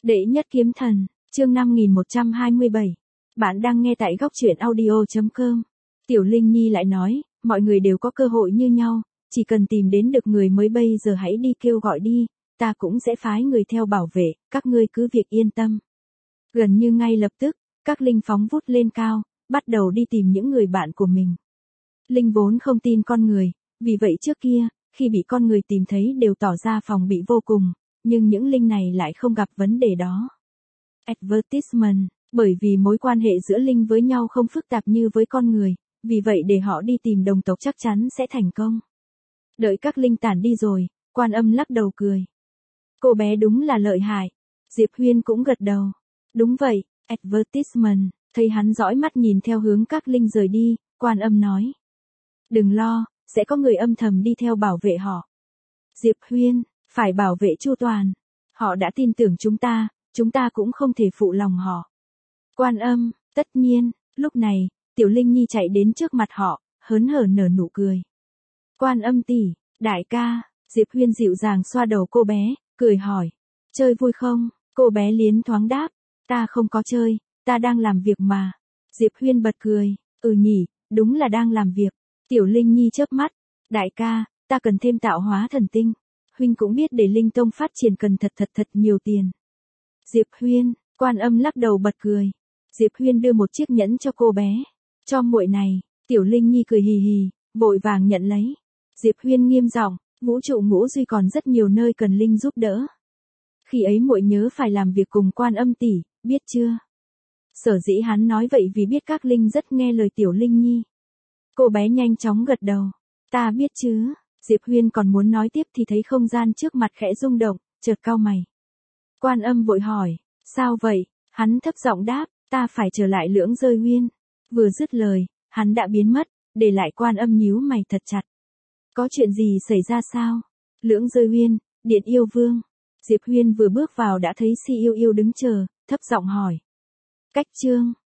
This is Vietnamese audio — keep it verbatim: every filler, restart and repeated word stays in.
Đệ nhất kiếm thần, chương năm nghìn một trăm hai mươi bảy. Bạn đang nghe tại góc truyện audio chấm com. Tiểu Linh Nhi lại nói, mọi người đều có cơ hội như nhau, chỉ cần tìm đến được người mới bây giờ hãy đi kêu gọi đi, ta cũng sẽ phái người theo bảo vệ, các ngươi cứ việc yên tâm. Gần như ngay lập tức, các linh phóng vút lên cao, bắt đầu đi tìm những người bạn của mình. Linh vốn không tin con người, vì vậy trước kia, khi bị con người tìm thấy đều tỏ ra phòng bị vô cùng, nhưng những linh này lại không gặp vấn đề đó. Advertisement, bởi vì mối quan hệ giữa linh với nhau không phức tạp như với con người, vì vậy để họ đi tìm đồng tộc chắc chắn sẽ thành công. Đợi các linh tản đi rồi, Quan Âm lắc đầu cười. Cô bé đúng là lợi hại. Diệp Huyên cũng gật đầu. Đúng vậy, advertisement, thấy hắn dõi mắt nhìn theo hướng các linh rời đi, Quan Âm nói. Đừng lo, sẽ có người âm thầm đi theo bảo vệ họ. Diệp Huyên, phải bảo vệ chu toàn. Họ đã tin tưởng chúng ta, chúng ta cũng không thể phụ lòng họ. Quan Âm, tất nhiên, lúc này, Tiểu Linh Nhi chạy đến trước mặt họ, hớn hở nở nụ cười. Quan Âm tỷ, đại ca, Diệp Huyên dịu dàng xoa đầu cô bé, cười hỏi. Chơi vui không? Cô bé liến thoáng đáp. Ta không có chơi, ta đang làm việc mà. Diệp Huyên bật cười. Ừ nhỉ, đúng là đang làm việc. Tiểu Linh Nhi chớp mắt. Đại ca, ta cần thêm tạo hóa thần tinh. Huynh cũng biết để linh tông phát triển cần thật thật thật nhiều tiền. Diệp Huyên, Quan Âm lắc đầu bật cười. Diệp Huyên đưa một chiếc nhẫn cho cô bé. Cho muội này, Tiểu Linh Nhi cười hì hì, vội vàng nhận lấy. Diệp Huyên nghiêm giọng, vũ trụ ngũ duy còn rất nhiều nơi cần linh giúp đỡ. Khi ấy muội nhớ phải làm việc cùng Quan Âm tỷ, biết chưa? Sở dĩ hắn nói vậy vì biết các linh rất nghe lời Tiểu Linh Nhi. Cô bé nhanh chóng gật đầu. Ta biết chứ. Diệp Huyên còn muốn nói tiếp thì thấy không gian trước mặt khẽ rung động, chợt cau mày. Quan Âm vội hỏi, sao vậy? Hắn thấp giọng đáp, ta phải trở lại Lưỡng Rơi Uyên. Vừa dứt lời, hắn đã biến mất, để lại Quan Âm nhíu mày thật chặt. Có chuyện gì xảy ra sao? Lưỡng Rơi Uyên, Điện Yêu Vương. Diệp Huyên vừa bước vào đã thấy Si Yêu Yêu đứng chờ, thấp giọng hỏi. Cách chương.